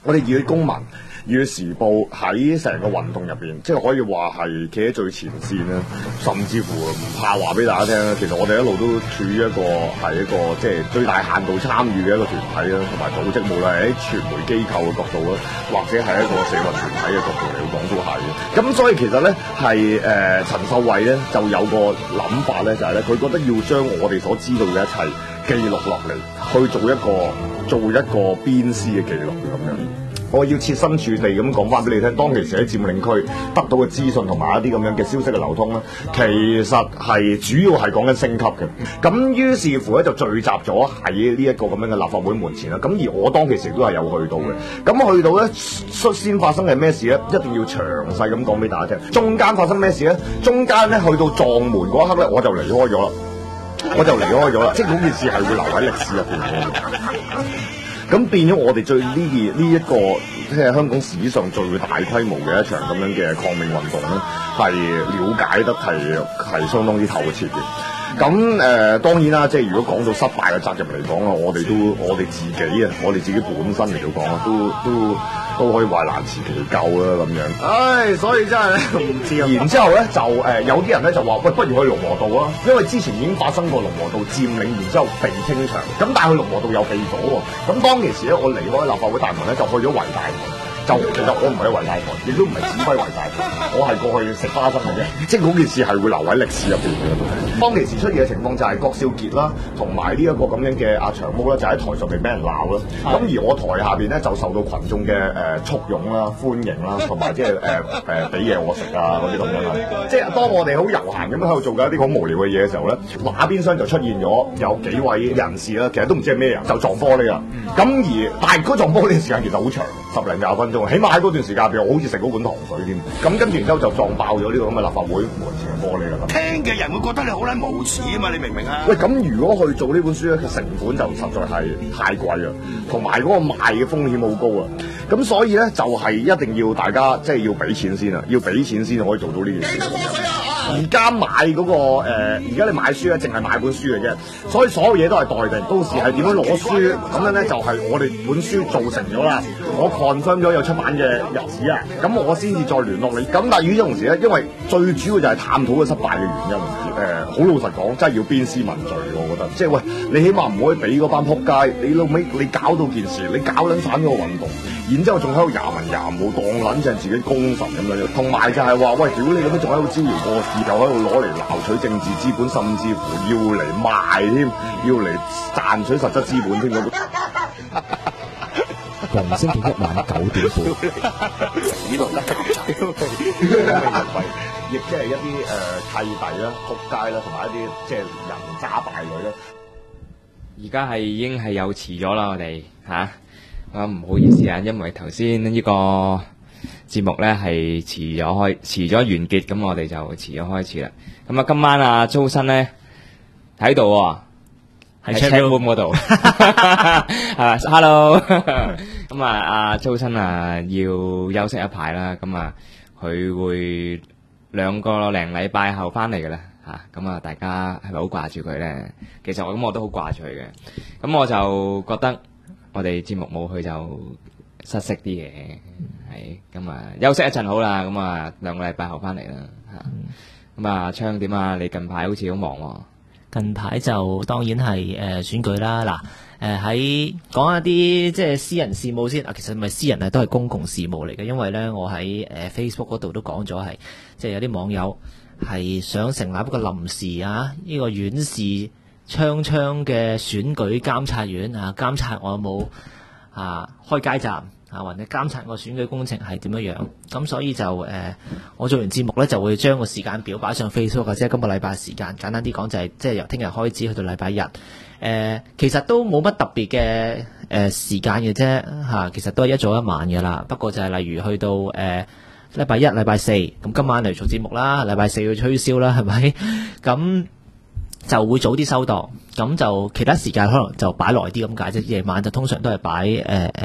我哋熱血公民、熱血時報喺成個運動入邊，即係可以話係企喺最前線啦，甚至乎唔怕話俾大家聽啦。其實我哋一路都處於一個即係最大限度參與嘅一個團體啦，同埋組織，無論係喺傳媒機構嘅角度啦，或者係一個社運團體嘅角度嚟講都係嘅。咁所以其實咧係陳秀慧咧就有個諗法咧，就係咧佢覺得要將我哋所知道嘅一切記錄落嚟，去做一個鞭屍嘅記錄咁樣。我要設身處地咁講翻俾你聽，當其時喺佔領區得到嘅資訊同埋一啲咁樣嘅消息嘅流通咧，其實係主要係講緊升級嘅。咁於是乎咧就聚集咗喺呢一個咁樣嘅立法會門前啦。咁而我當其時都係有去到嘅。咁去到咧率先發生係咩事咧？一定要詳細咁講俾大家聽。中間發生咩事咧？中間咧去到撞門嗰一刻咧，我就離開咗啦。即係嗰件事係會留喺歷史入邊嘅。咁變咗我哋最呢一個即係香港史上最大規模嘅一場咁樣嘅抗命運動咧，係了解得係相當之透徹嘅。咁當然啦，即係如果講到失敗嘅責任嚟講啊，我哋自己本身嚟到講啊，都可以話難辭其咎啦咁樣。唉，所以真係咧唔知啊。然之後咧就有啲人咧就話喂，不如去龍和道啊，因為之前已經發生過龍和道佔領，然之後被清場。咁但係去龍和道又被咗喎。咁當其時咧，我離開立法會大門咧，就去咗維大門。其實我唔係喺維大台，亦都唔係指揮維大台，我係過去食花生嘅啫。即係嗰件事係會留喺歷史入邊嘅。當其時出現嘅情況就係郭少傑啦，同埋呢一個咁樣嘅阿長毛啦，就喺台上面俾人鬧啦。咁而我台下邊咧就受到群眾嘅簇擁啦、歡迎啦，同埋即係俾嘢我食啊嗰啲咁樣啦。即係當我哋好悠閒咁喺度做緊一啲好無聊嘅嘢嘅時候咧，那邊廂就出現咗有幾位人士啦，其實都唔知係咩人，就撞玻璃啦。咁但係嗰撞玻璃嘅時間其實好長，10零20分鐘，起碼喺嗰段時間譬如我好似食嗰碗糖水添。咁跟住然之後就撞爆咗呢個咁嘅立法會門前嘅玻璃啦。 聽嘅人會覺得你好撚無恥啊嘛，你明唔明啊？ 喂，咁如果去做呢本書咧，成本就實在係太貴啦，同埋嗰個賣嘅風險好高啊。咁所以咧就係一定要大家即係要俾錢先啊，要俾錢先可以做到呢件事。而家買嗰個而家你買書咧，淨係買本書嘅啫，所以所有嘢都係待定。到時係點樣攞書咁樣咧，就係我哋本書做成咗啦，我 confirm 咗有出版嘅日子啊，咁我先至再聯絡你。咁但係與此同時咧，因為最主要就係探討嘅失敗嘅原因。好老實講，真係要鞭屍問罪，我覺得。即係喂，你起碼唔可以俾嗰班撲街，你老尾你搞到件事，你搞撚散咗個運動，然之後仲喺度廿文廿武，當撚正自己功臣咁樣。同埋就係話，喂，屌你咁樣仲喺度招搖過市，又喺度攞嚟撈取政治資本，甚至乎要嚟賣添，要嚟賺取實質資本添。 逢星期一晚9點半， 呢度得亦即係一啲契弟啦、仆街啦，同埋一啲即係人渣敗類啦。 而家係已經係有遲咗啦，我哋唔好意思啊，因為頭先呢個節目咧係遲咗完結，咁我哋就遲咗開始啦。咁啊，今晚啊，周生咧喺度喎，喺 chat room 嗰度。Hello。咁啊，阿周生啊要休息一排啦，咁啊佢會2個零禮拜後翻嚟嘅啦，咁啊大家係咪好掛住佢咧？其實我都好掛住佢嘅，咁我就覺得我哋節目冇佢就失色啲嘅，係咁啊休息一陣好啦，咁啊2個禮拜後翻嚟啦，咁啊昌點啊？你近排好似好忙喎。 近排就當然係選舉啦，嗱喺講一啲即係私人事務先，其實唔係私人啊，都係公共事務嚟嘅，因為咧我喺Facebook 嗰度都講咗係，即係有啲網友係想成立一個臨時呢個縣市昌嘅選舉監察院監察我有冇開街站或者監察個選舉工程係點樣，咁所以就我做完節目咧就會將個時間表擺上 Facebook， 即係今個禮拜時間，簡單啲講就係即係由聽日開始去到禮拜日，其實都冇乜特別嘅時間嘅啫，其實都係一早一晚嘅啦。不過就係例如去到禮拜一、禮拜四，咁今晚嚟做節目啦，禮拜四要吹簫啦，係咪？咁就會早啲收檔，咁就其他時間可能就擺耐啲咁解啫。夜晚就通常都係擺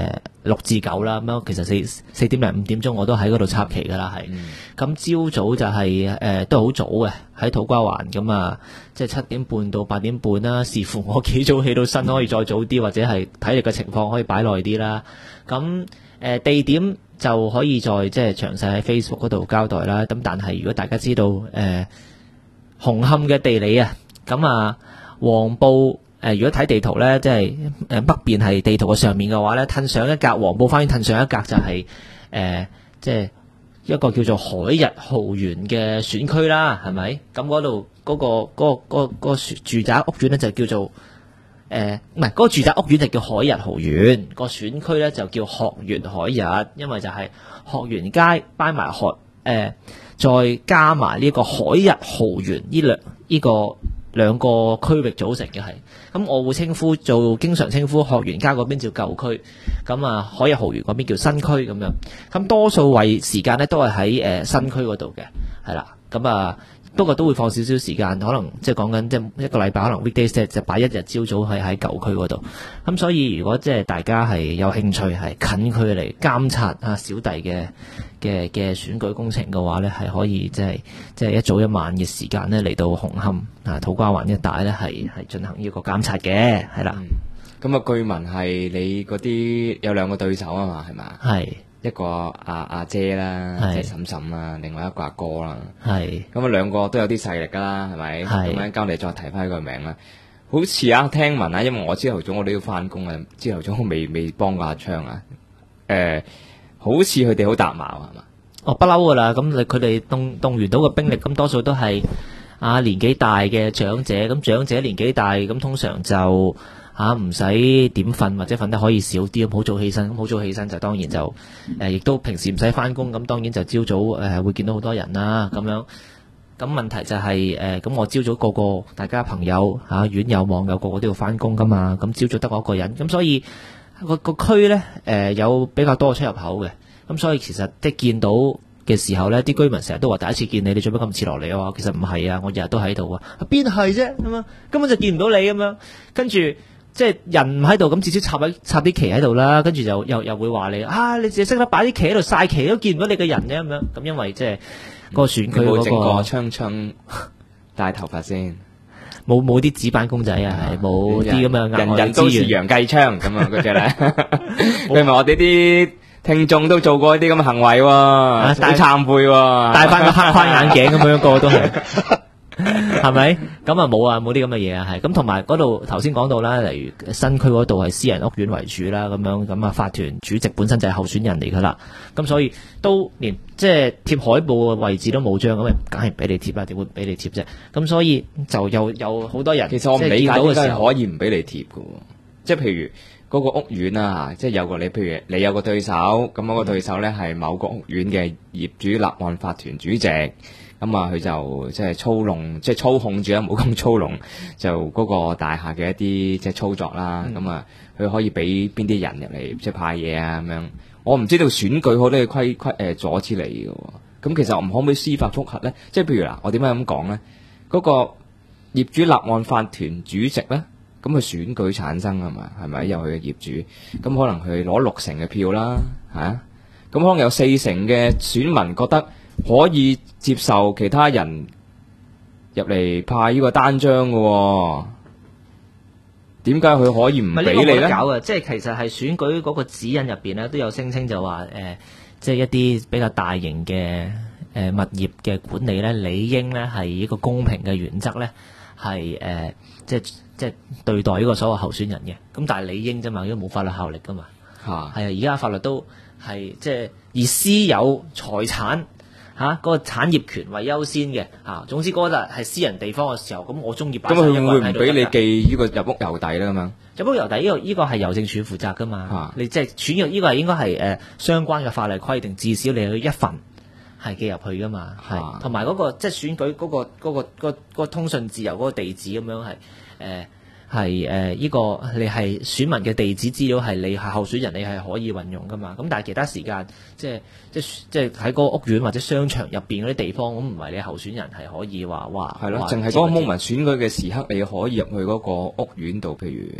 6至9啦，咁樣其實4點零5點鐘我都喺嗰度插旗噶啦，係。咁朝早就係都好早嘅，喺土瓜灣咁啊，即係7點半到8點半啦，視乎我幾早起到身，可以再早啲，或者係體力嘅情況可以擺耐啲啦。咁地點就可以再即係詳細喺 Facebook 嗰度交代啦。咁但係如果大家知道紅磡嘅地理啊，咁啊黃埔如果睇地圖咧，即係北邊係地圖嘅上面嘅話咧，褪上一格黃埔花園褪上一格就係即係一個叫做海逸豪園嘅選區啦，係咪？咁嗰度嗰個住宅屋苑咧就叫做唔係嗰個住宅屋苑就叫海逸豪園，個選區咧就叫學園海逸，因為就係學園街掰埋再加埋呢個海逸豪園呢個兩個區域組成嘅係，咁我會經常稱呼學園街嗰邊叫舊區，咁啊海逸豪園嗰邊叫新區咁樣，咁多數位時間咧都係喺新區嗰度嘅，係啦，咁啊不過都會放少少時間，可能即係講緊即係一個禮拜可能 weekdays 就擺一日朝早喺舊區嗰度，咁所以如果即係大家係有興趣係近距離監察啊小弟嘅選舉工程嘅話咧，係可以即係一早一晚嘅時間咧嚟到紅磡啊土瓜灣一帶咧係進行呢個監察嘅，係啦。 咁啊，據聞係你嗰啲有兩個對手啊嘛，係嘛？係一個阿姐啦，即係嬸嬸啦，另外一個阿哥啦。係咁啊，兩個都有啲勢力噶啦，係咪？咁樣交你再提翻個名啦。好似啊，聽聞啊，因為我朝頭早我都要翻工啊，朝頭早我未幫過阿昌啊。好似佢哋好搭矛係嘛？ 哦，不嬲噶啦，咁佢哋動員到嘅兵力，咁多數都係年紀大嘅長者，咁長者年紀大，咁通常就唔使點瞓或者瞓得可以少啲，咁好早起身，咁好早起身就當然就亦都平時唔使翻工，咁當然就朝早會見到好多人啦，咁樣。咁問題就係咁我朝早個大家朋友院友網友個個都要翻工噶嘛，咁朝早得我一個人，咁所以。個區咧有比較多嘅出入口嘅，咁所以其實即係見到嘅時候咧，啲居民成日都話第一次見你做乜咁遲落嚟啊？其實唔係啊，我日日都喺度啊，邊係啫咁樣，根本就見唔到你咁樣，跟住即係人唔喺度，咁至少插啲旗喺度啦，跟住就又會話你你淨係識得擺啲旗喺度曬旗都見唔到你嘅人嘅咁樣，咁因為即係嗰個選區嗰個冇整過槍戴頭髮先。 冇啲紙板公仔啊，係冇啲咁嘅人人都是洋雞槍咁啊嗰隻咧，佢咪我哋啲聽眾都做過一啲咁嘅行為喎，好慚愧喎， 戴翻個黑框眼鏡咁樣個個都係，係咪？咁啊冇啲咁嘅嘢啊，係咁同埋嗰度頭先講到啦，例如新區嗰度係私人屋苑為主啦，咁啊法團主席本身就係候選人嚟噶啦，咁所以都連即係貼海報嘅位置都冇張，咁梗係唔俾你貼啦，點會俾你貼啫？咁所以就有好多人， 其實我唔理解點解可以唔俾你貼嘅，即係譬如嗰個屋苑啊，即係有個譬如你有個對手，咁嗰個對手咧係某個屋苑嘅業主立案法團主席。咁啊，佢就即係操控住啊，冇咁操弄，就嗰個大廈嘅一啲即係操作啦。咁啊，佢可以俾邊啲人入嚟即係派嘢啊咁樣。我唔知道選舉好多嘅規阻止你嘅。咁其實我唔可唔可以司法覆核咧？即係譬如嗱，我點解咁講咧？嗰個業主立案法團主席咧，咁佢選舉產生啊嘛，係咪有佢嘅業主？咁可能佢攞60%嘅票啦，咁可能有40%嘅選民覺得可以接受其他人入嚟派呢個單張嘅，點解佢可以唔俾你咧？ 搞嘅，即係其實係選舉嗰個指引入邊咧，都有聲稱就話即係一啲比較大型嘅物業嘅管理咧，理應咧係一個公平嘅原則咧，係即係對待呢個所謂候選人嘅。咁但係理應啫嘛，因為冇法律效力噶嘛。係啊，而家法律都係即係以私有財產。嗰個產業權為優先嘅總之嗰個係私人地方嘅時候，咁我中意擺。咁佢會唔俾你寄呢個入屋郵遞咧？咁樣入屋郵遞呢個係郵政署負責噶嘛？你即係選入呢個係應該係相關嘅法例規定，至少你有一份係寄入去噶嘛？係同埋嗰個即係選舉嗰個通訊自由嗰個地址咁樣係呢個你係選民嘅地址資料係你係候選人，你係可以運用噶嘛？咁但係其他時間即係喺嗰個屋苑或者商場入邊嗰啲地方，咁唔係你候選人係可以話哇係咯， 淨係嗰個 moment 選舉嘅時刻，你可以入去嗰個屋苑度，譬如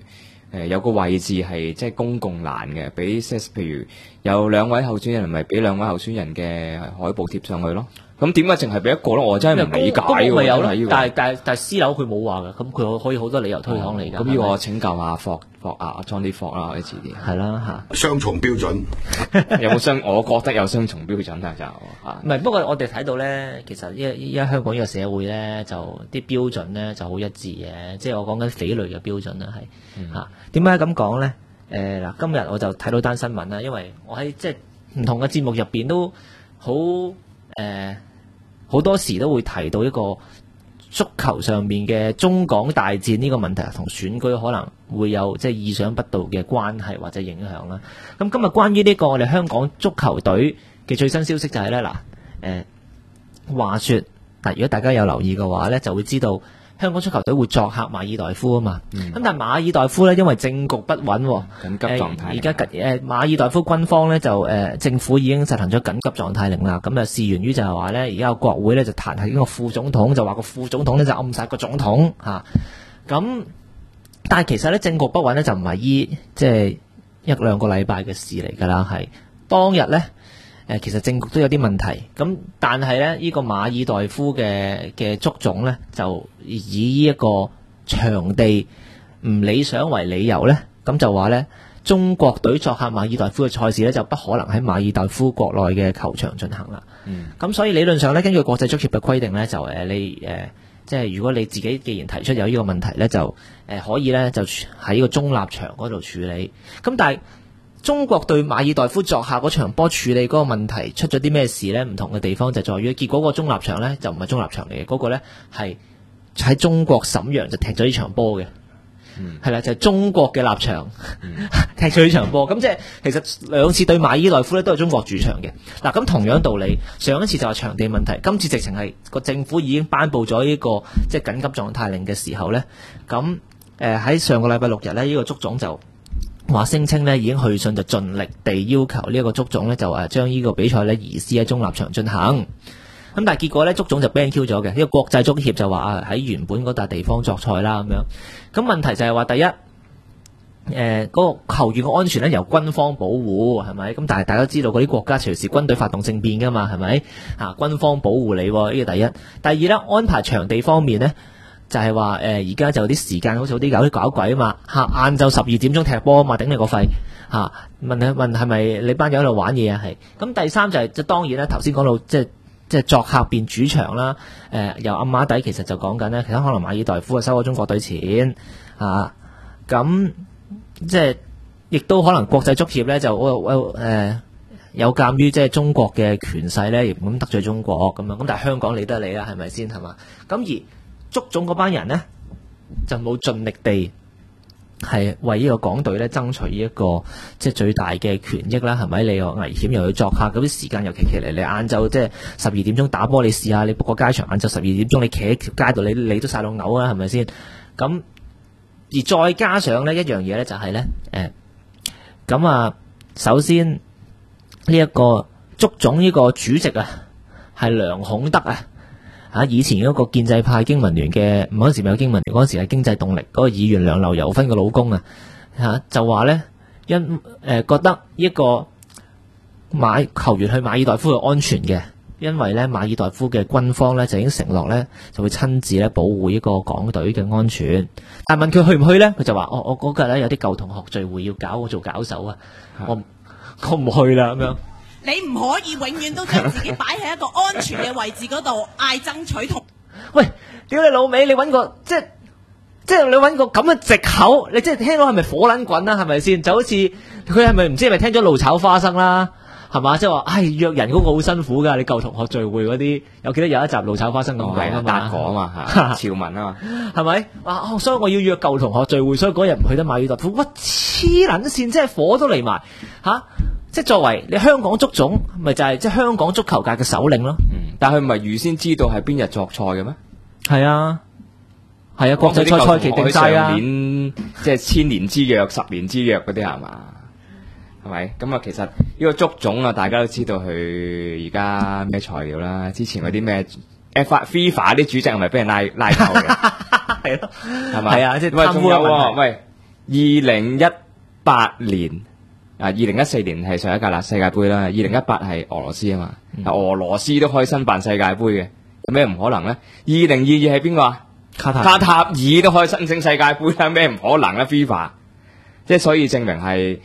有個位置係即係公共欄嘅，俾即係譬如有2位候選人，咪俾2位候選人嘅海報貼上去咯。咁點解淨係俾一個咯？我真係唔理解喎。 咪有咯， 真係但係私樓佢冇話㗎，咁佢可以好多理由推搪你㗎。 咁呢個我請教下霍啊 Johnny 霍啦，我哋遲啲。 係啦嚇。 雙重標準有冇我覺得有雙重標準啊，就唔係，不過我哋睇到咧，其實依家香港呢個社會咧，就啲標準咧就好一致嘅，即係我講緊匪類嘅標準啦，係嚇。點解咁講咧？嗱，今日我就睇到單新聞啦，因為我喺即係唔同嘅節目入邊都好多時都會提到一個足球上面嘅中港大戰呢個問題，同選舉可能會有即係意想不到嘅關係或者影響啦。咁今日關於呢個我哋香港足球隊嘅最新消息就係咧，話說嗱，如果大家有留意嘅話咧，就會知道香港足球隊會作客馬爾代夫啊嘛。咁但係馬爾代夫咧，因為政局不穩， 緊急狀態。 而家馬爾代夫軍方咧就政府已經實行咗緊急狀態令啦。咁事源於就係話咧，而家有國會咧就彈劾呢個副總統，就話個副總統咧就暗殺個總統嚇。咁但係其實咧政局不穩咧就唔係即係1-2個禮拜嘅事嚟㗎啦，係當日咧。其實政局都有啲問題，咁但係咧，呢個馬爾代夫嘅足總咧，就以一個場地唔理想為理由咧，咁就話咧，中國隊作客馬爾代夫嘅賽事咧，就不可能喺馬爾代夫國內嘅球場進行啦。咁所以理論上咧，根據國際足協嘅規定咧，就即係如果你自己既然提出有呢個問題咧，就可以咧就喺呢個中立場嗰度處理。咁但係中國對馬爾代夫作客嗰場波處理嗰個問題出咗啲咩事呢？唔同嘅地方就在於，結果個中立場呢就唔係中立場嚟嘅，嗰個呢係喺中國瀋陽就踢咗呢場波嘅，係啦，就係中國嘅立場踢咗呢場波。咁即係其實兩次對馬爾代夫呢都係中國主場嘅。嗱，咁同樣道理，上一次就係場地問題，今次直情係個政府已經頒布咗呢個即係緊急狀態令嘅時候呢。咁喺上個禮拜6日呢，呢個足總就話聲稱咧已經去信，就盡力地要求呢一個足總咧就將呢個比賽咧移師喺中立場進行。咁但係結果咧足總就 ban Q 咗嘅，呢個國際足協就話喺原本嗰笪地方作賽啦咁樣。咁問題就係話第一，嗰個球員嘅安全咧由軍方保護係咪？咁但係大家知道嗰啲國家隨時軍隊發動政變噶嘛係咪？軍方保護你呢個第一。第二咧安排場地方面咧。就係話而家就有啲時間好似有啲搞鬼啊嘛晏晝12點鐘踢波啊嘛，頂你個肺問係咪你班友喺度玩嘢啊？係咁第三就係即當然啦，頭先講到即係作客變主場啦，由暗碼底其實就講緊咧，其實可能馬爾代夫收咗中國隊錢咁即係亦都可能國際足協咧就有鑑於即係中國嘅權勢咧，亦唔敢得罪中國咁樣，咁但係香港理得你啦，係咪先係嘛？咁而足總嗰班人呢，就冇盡力地係為呢個港隊咧爭取一個即係最大嘅權益啦，係咪？你又危險又要作客，嗰啲時間又奇嚟，你晏晝即係12點鐘打波，你試下你 book 個街場晏晝12點鐘你企喺條街度，你都曬到嘔啦，係咪先？咁而再加上呢一樣嘢咧，就係咧首先呢一個足總呢個主席係梁孔德以前嗰個建制派經民聯嘅，唔嗰陣時咪有經民聯，嗰陣時係經濟動力嗰個議員梁劉柔芬嘅老公就話咧覺得一個球員去馬爾代夫係安全嘅，因為咧馬爾代夫嘅軍方咧就已經承諾咧就會親自咧保護呢個港隊嘅安全。但問佢去唔去咧，佢就話我嗰日咧有啲舊同學聚會要搞，我做搞手我唔去啦咁樣。 你唔可以永遠都將自己擺喺一個安全嘅位置嗰度嗌爭取同。 喂，屌你老味，你揾個即係你揾個咁嘅藉口，你即係聽到係咪火撚滾啊？係咪先？就好似佢係咪唔知係咪聽咗怒炒花生啦？係嘛？即係話，約人嗰個好辛苦㗎。你舊同學聚會嗰啲，有記得有一集怒炒花生咁講啊嘛？ 達哥啊嘛，潮文啊嘛， 係咪？所以我要約舊同學聚會，所以嗰日唔去得馬爾代夫。哇！黐撚線，即係火都嚟埋即係作為你香港足總，咪就係即係香港足球界嘅首領咯。 但係佢唔係預先知道係邊日作賽嘅咩？係啊，國際賽期定曬啊。 上年即係1000年之約、10年之約嗰啲係嘛？係咪？咁其實呢個足總大家都知道佢而家咩材料啦。之前嗰啲咩 FIFA 啲主席係咪俾人拉扣嘅？ 係咯， 係咪？ 係啊，即係貪污嘅問題。 喂。 2018年2014年係上一屆啦世界盃啦，2018係俄羅斯啊嘛，俄羅斯都可以申辦世界盃嘅，有咩唔可能咧？2022係邊個啊？卡塔爾都可以申請世界盃啦，咩唔可能咧 ？FIFA 即係所以證明係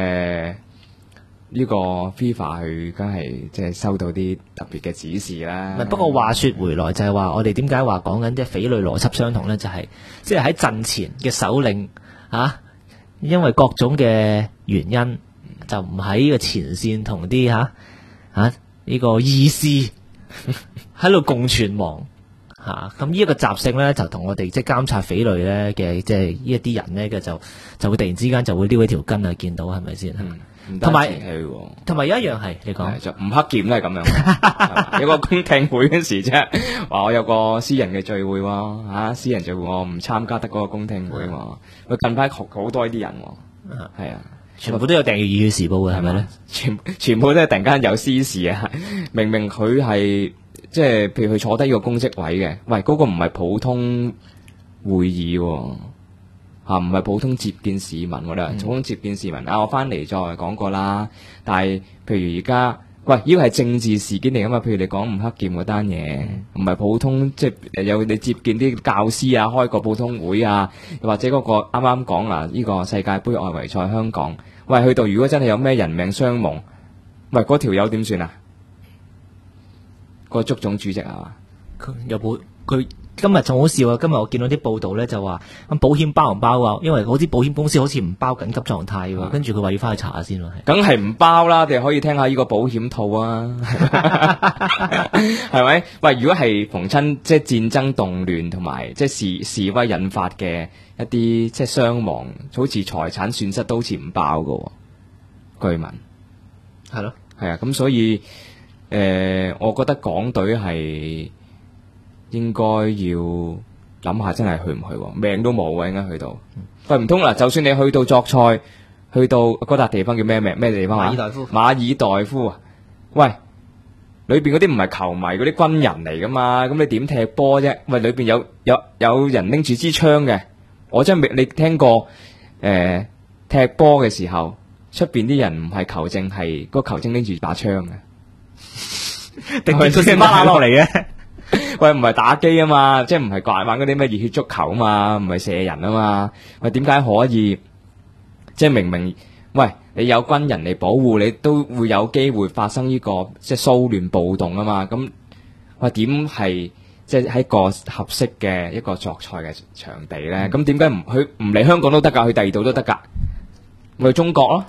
呢個 FIFA 佢梗係即係收到啲特別嘅指示啦。 不過話說回來，就係話我哋點解話講緊即係匪類邏輯相同咧？就係即係喺陣前嘅首領因為各種嘅原因，就唔喺呢個前線同啲呢個義士喺度共存亡咁呢一個習性咧，就同我哋即係監察匪類咧嘅即係呢一啲人咧嘅就會突然之間就會撩起條筋啊！見到係咪先？同埋有一樣係你講， 就吳克儉都係咁樣，有個公聽會嗰時啫，話我有個私人嘅聚會喎，私人聚會我唔參加得嗰個公聽會喎。佢近排好多呢啲人喎，係啊， 全部都有訂閱《熱血時報》嘅係咪咧？ 全部都係突然間有私事啊！明明佢係即係譬如佢坐低呢個公職位嘅，喂嗰個唔係普通會議喎。唔係普通接見市民，我哋普通接見市民我翻嚟再講過啦。但係譬如而家，喂，呢個係政治事件嚟噶嘛？譬如你講吳克儉嗰單嘢，唔係普通，即係有你接見啲教師啊，開個普通會啊，或者嗰個啱啱講呢個世界盃外圍賽香港，喂，去到如果真係有咩人命傷亡，喂，嗰條友點算啊？個足總主席係嘛？ 佢今日仲好笑啊！今日我見到啲報道咧，就話咁保險包唔包啊？因為嗰啲保險公司好似唔包緊急狀態喎，跟住佢話要翻去查下先喎。 梗係唔包啦，你可以聽下呢個保險套啊，係咪？喂，如果係逢親即係戰爭動亂同埋即係示威引發嘅一啲即係傷亡，好似財產損失都好似唔包㗎喎，據聞係咯， 係啊，咁所以我覺得港隊係應該要諗下，真係去唔去喎？命都冇啊！應該去到，喂，唔通嗱？就算你去到作賽，去到嗰笪地方叫咩名？咩地方啊？馬爾代夫啊！喂，裏邊嗰啲唔係球迷，嗰啲軍人嚟噶嘛？咁你點踢波啫？喂，裏邊有人拎住支槍嘅，我真係未你聽過踢波嘅時候，出邊啲人唔係球證，係個球證拎住把槍嘅， 定係佢先掹落嚟嘅？ 喂，唔係打機啊嘛，即係唔係玩嗰啲咩熱血足球啊嘛，唔係射人啊嘛。喂，點解可以？即係明明，喂，你有軍人嚟保護，你都會有機會發生呢個即係騷亂暴動啊嘛。咁，喂，點係即係喺個合適嘅一個作賽嘅場地咧？咁點解唔嚟香港都得㗎？去第二度都得㗎？咪去中國咯？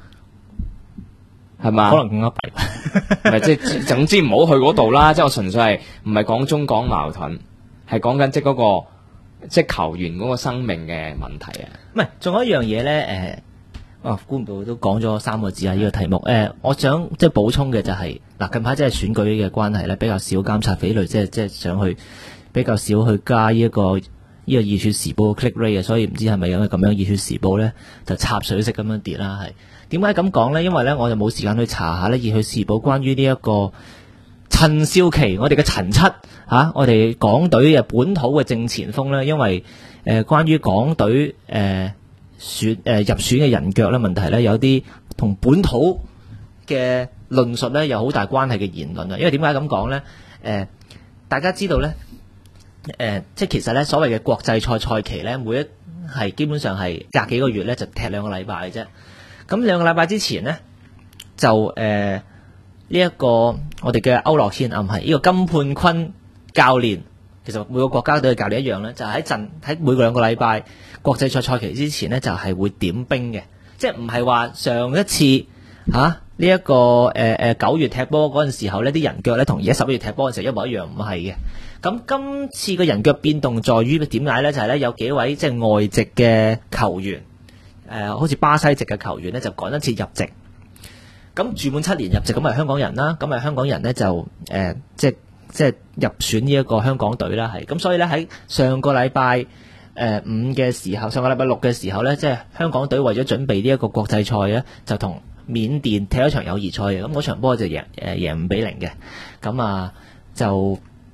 係嘛？ 可能更加弊， 唔係即係總之唔好去嗰度啦。即係我純粹係唔係講中港矛盾，係講緊即係嗰個即係球員嗰個生命嘅問題啊。 唔係，仲有一樣嘢咧，估唔到都講咗3個字啊！呢個題目，我想即係補充嘅就係嗱，近排即係選舉嘅關係咧，比較少監察匪類，即係想去比較少去加呢個熱血時報 click rate 啊，所以唔知係咪因為咁樣熱血時報咧就插水式咁樣跌啦，係。點解咁講呢？因為咧，我就冇時間去查下呢熱血時報關於呢一個陳少琪，我哋嘅陳七我哋港隊嘅本土嘅正前鋒呢，因為關於港隊入選嘅人腳咧問題呢，有啲同本土嘅論述呢有好大關係嘅言論啊。因為點解咁講呢？大家知道呢，即係其實呢所謂嘅國際賽期呢，每一係基本上係隔幾個月呢就踢2個禮拜嘅啫。咁2個禮拜之前呢，就呢一個我哋嘅歐樂軒唔係呢個金判坤教練，其實每個國家隊嘅教練一樣咧，就係喺每個2個禮拜國際賽期之前呢，就係會點兵嘅，即係唔係話上一次呢一個9月踢波嗰陣時候呢啲人腳咧同而家11月踢波嘅時候一模一樣，唔係嘅。咁今次嘅人腳變動在於點解咧？就係咧有幾位即係外籍嘅球員。好似巴西籍嘅球員咧，就趕一次入籍，咁住滿7年入籍，咁係香港人啦，咁係香港人咧就即係入選呢一個香港隊啦，係咁，所以咧喺上個禮拜5嘅時候，上個禮拜6嘅時候咧，即係香港隊為咗準備呢一個國際賽咧，就同緬甸踢一場友誼賽嘅，咁嗰場波就贏5-0嘅，咁就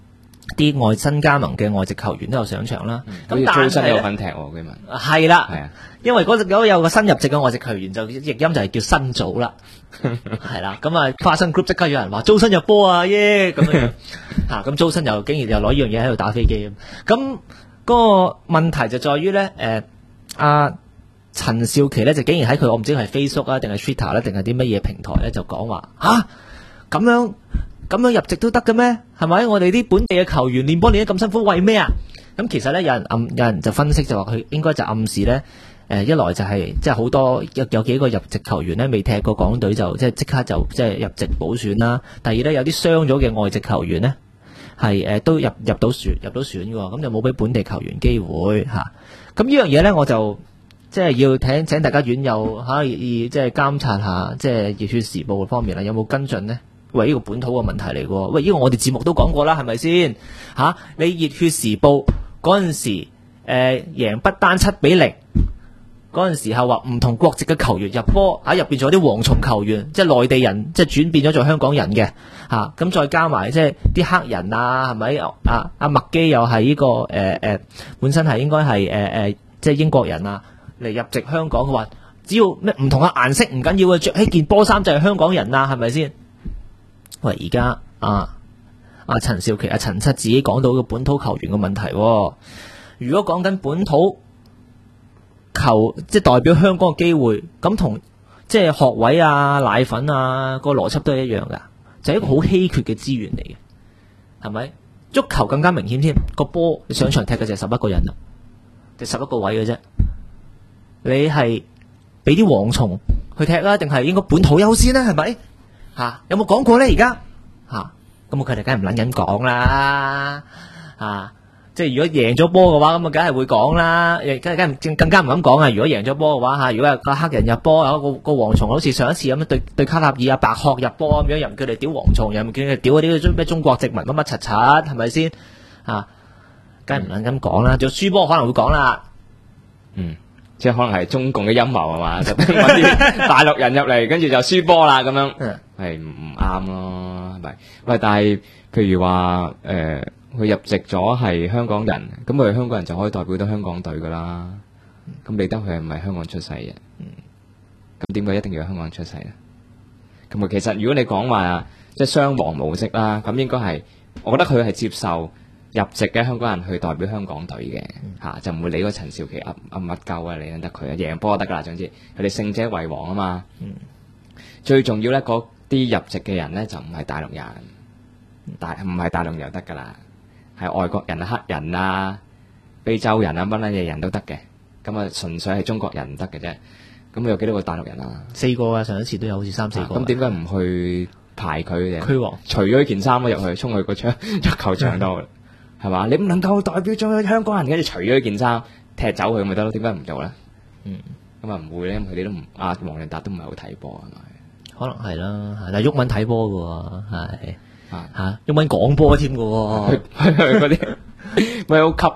啲新加盟嘅外籍球員都有上場啦。咁好似租新有但係呢份踢喎，據聞。 係啦， 係啊， 因為嗰有個新入籍嘅外籍球員就譯音就係叫新組啦，係啦，咁啊花生 group 即刻有人話租新入波啊耶咁樣嚇，咁租新又竟然又攞呢樣嘢喺度打飛機咁，嗰個問題就在於咧阿陳少琪咧就竟然喺佢我唔知係 Facebook 啊定係 Twitter 咧定係啲乜嘢平台咧就講話咁樣入籍都得嘅咩？係咪？我哋啲本地嘅球員練波練得咁辛苦，為咩啊？咁其實咧，有人就分析就話佢應該就暗示咧，一來就係即係好多有幾個入籍球員咧未踢過港隊就即刻就即係入籍補選啦。第二咧有啲傷咗嘅外籍球員咧係都入到選嘅喎，咁就冇俾本地球員機會嚇。咁呢樣嘢咧我就即係要請大家院友即係監察下，即係熱血時報方面啦，有冇跟進呢？喂，呢個本土嘅問題嚟嘅，喂，呢個我哋節目都講過啦，係咪先？你熱血時報嗰陣時，贏不丹7-0，嗰陣時候話唔同國籍嘅球員入波，入邊仲有啲蝗蟲球員，即係內地人，即係轉變咗做香港人嘅，咁再加埋即係啲黑人啊，係咪？阿麥基又係呢個本身係應該係即係英國人啊，嚟入籍香港嘅話，只要咩唔同嘅顏色唔緊要嘅，着起件波衫就係香港人啊，係咪先？喂，而家陳少琪陳七自己講到個本土球員嘅問題，如果講緊本土球即係代表香港嘅機會，咁同即係學位啊、奶粉啊個邏輯都係一樣噶，就係一個好稀缺嘅資源嚟嘅，係咪？足球更加明顯添，個波你上場踢嘅就係11個人啦，就11個位嘅啫，你係俾啲蝗蟲去踢啊，定係應該本土優先呢？係咪？有冇講過咧？而家咁佢哋梗係唔撚緊講啦，即係如果贏咗波嘅話，咁啊梗係會講啦，更加唔敢講啊！如果贏咗波嘅話如果係個黑人入波，有個蝗蟲好似上一次咁對卡塔爾白鶴入波咁樣，又唔叫你屌蝗蟲，又唔叫你屌嗰啲咩中國殖民乜乜柒柒，係咪先？梗係唔撚咁講啦，做輸波可能會講啦， 即係可能係中共嘅陰謀係嘛，就揾啲大陸人入嚟，跟住就輸波啦咁樣，係唔啱咯，係咪？喂，但係譬如話佢入籍咗係香港人，咁佢香港人就可以代表到香港隊噶啦。咁理得佢係唔係香港出世嘅？咁點解一定要喺香港出世咧？咁啊，其實如果你講話即係雙黃模式啦，咁應該係，我覺得佢係接受入籍嘅香港人去代表香港隊嘅，就唔會理嗰陳少琪噏乜鳩啊，理得佢啊，贏波就得噶啦。總之佢哋勝者為王啊嘛。最重要咧，嗰啲入籍嘅人咧就唔係大陸人，唔係大陸人就得噶啦，係外國人、黑人啊、非洲人啊，乜撚嘢人都得嘅。咁啊，純粹係中國人唔得嘅啫。咁有幾多個大陸人啊？4個啊，上一次都有好似3-4個。咁點解唔去排佢嘅？驅王除咗件衫入去，衝去個球場度。係嘛？你唔能夠代表咗香港人，跟住除咗件衫踢走佢咪得咯？點解唔做咧？咁啊唔會咧，因為佢哋都唔黃仁達都唔係好睇波係咪？可能係啦，但係毓民睇波嘅係毓民講波添嘅喎，嗰啲 World Cup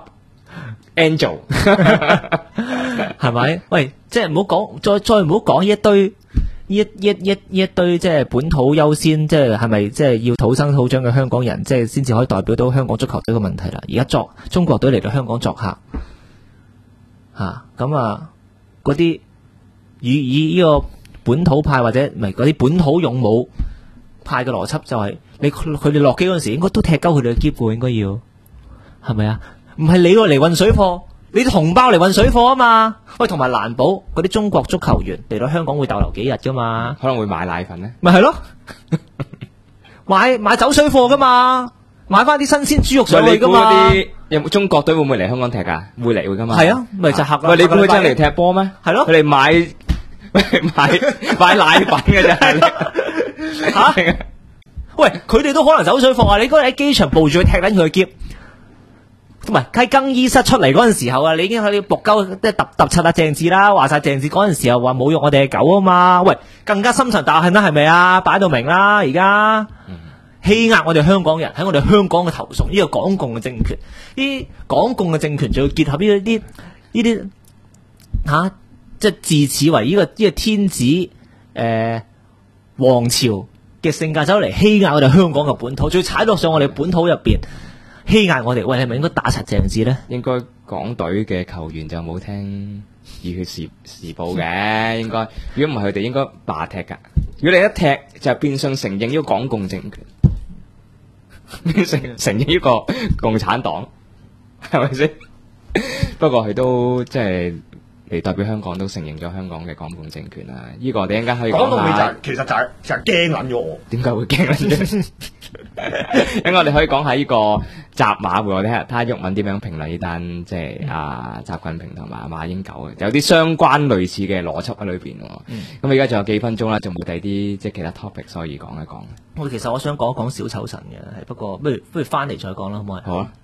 Angel 係咪？喂，即係唔好講，再唔好講呢一堆。呢一堆即係本土優先，即係咪即係要土生土長嘅香港人，即係先至可以代表到香港足球隊嘅問題啦？而家中國隊嚟到香港作客，咁嗰啲以呢個本土派或者唔係嗰啲本土勇武派嘅邏輯就係佢哋落機嗰陣時應該都踢鳩佢哋嘅篋喎，應該要係咪啊？唔係你嚟運水貨。你啲紅包嚟運水貨啊嘛，喂，同埋難保嗰啲中國足球員嚟到香港會逗留幾日噶嘛？可能會買奶粉咧，咪係咯，買走水貨噶嘛，買翻啲新鮮豬肉上去噶嘛。有冇中國隊會唔會嚟香港踢噶？會嚟會噶嘛？係啊，咪就客。喂，你估佢真係嚟踢波咩？係咯，佢哋買奶粉嘅啫。吓，喂，佢哋都可能走水貨啊！你嗰日喺機場抱住佢踢緊佢嘅篋。唔係喺更衣室出嚟嗰陣時候啊，你已經喺度搏鳩即係揼柒阿鄭智啦，話晒鄭智嗰陣時候話侮辱我哋嘅狗啊嘛，喂，更加深層大恨啦，係咪啊？擺到明啦，而家欺壓我哋香港人，喺我哋香港嘅頭上，呢個港共嘅政權，呢港共嘅政權就要結合呢啲即係自此為呢個天子王朝嘅性格走嚟欺壓我哋香港嘅本土，仲要踩到上我哋本土入邊。 欺壓我哋，喂，你係咪應該打柒鄭智咧？ 應該港隊嘅球員就冇聽熱血時報嘅，應該如果唔係佢哋應該罷踢㗎。如果你一踢就變相承認呢個港共政權，承認呢個共產黨，係咪先？不過佢都即係嚟代表香港都承認咗香港嘅港共政權啦。呢個我哋一陣間可以講講到尾下。 其實就係驚撚咗我。 點解會驚咧？咁我哋可以講下呢個習馬會，我哋睇下毓民點樣評論呢單即係習近平同埋馬英九嘅，有啲相關類似嘅邏輯喺裏邊喎。咁而家仲有幾分鐘啦，仲冇第二啲即係其他 topic 可以講一講。 其實我想講一講小丑神嘅，不過不如翻嚟再講啦，好唔好啊？ 好啊。